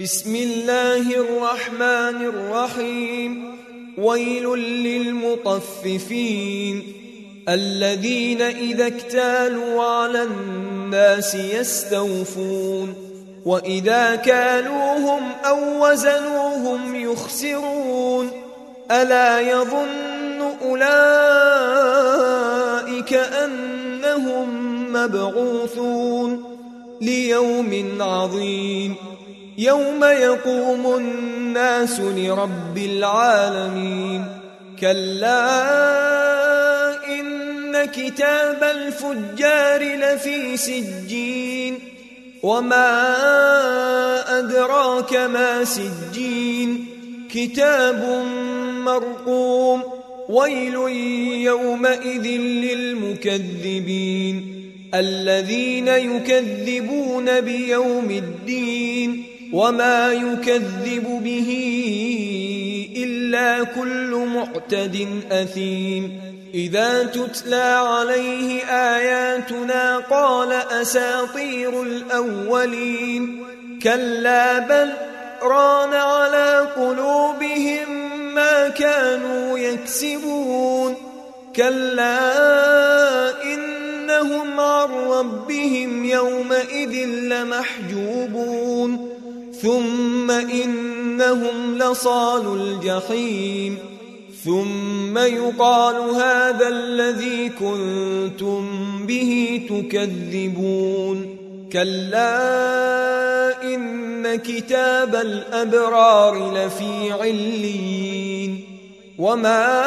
بسم الله الرحمن الرحيم. ويل للمطففين الذين إذا اكتالوا على الناس يستوفون وإذا كالوهم أو وزنوهم يخسرون ألا يظن أولئك أنهم مبعوثون ليوم عظيم يوم يقوم الناس لرب العالمين. كلا إن كتاب الفجار لفي سجين وما أدراك ما سجين كتاب مرقوم ويل يومئذ للمكذبين الذين يكذبون بيوم الدين وما يكذب به إلا كل معتد أثيم. إذا تتلى عليه آياتنا قال أساطير الأولين كلا بل ران على قلوبهم ما كانوا يكسبون كلا إنهم عن ربهم يومئذ لمحجوبون ثم إنهم لصالوا الجحيم ثم يقال هذا الذي كنتم به تكذبون. كلا إن كتاب الأبرار لفي عليين وما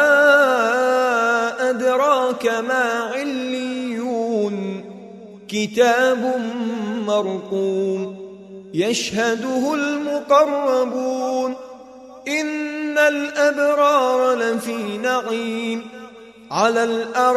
أدراك ما عليون كتاب مرقوم يشهده المقربون إن الأبرار لفي نعيم على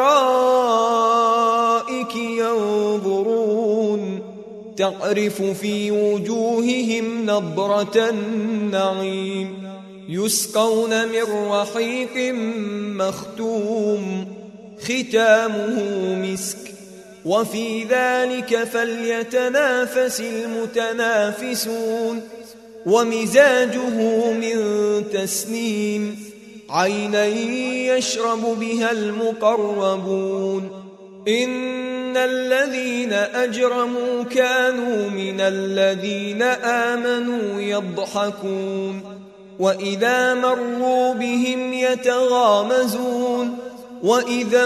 الأرائك ينظرون تعرف في وجوههم نضرة النعيم يسقون من رحيق مختوم ختامه مسك وفي ذلك فليتنافس المتنافسون ومزاجه من تسنيم عينا يشرب بها المقربون إن الذين أجرموا كانوا من الذين آمنوا يضحكون وإذا مروا بهم يتغامزون وإذا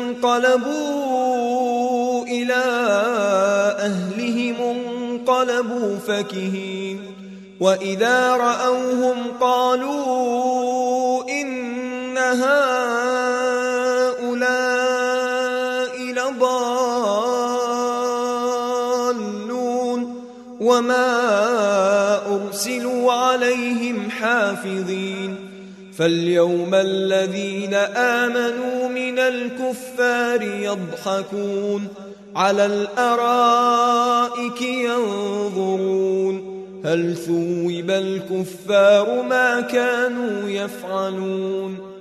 انقلبوا إلى أهلهم انقلبوا فكهين وإذا رأوهم قالوا إن هؤلاء لضالون وما أرسلوا عليهم حافظين. فاليوم الذين آمنوا من الكفار يضحكون على الأرائك ينظرون هل ثوب الكفار ما كانوا يفعلون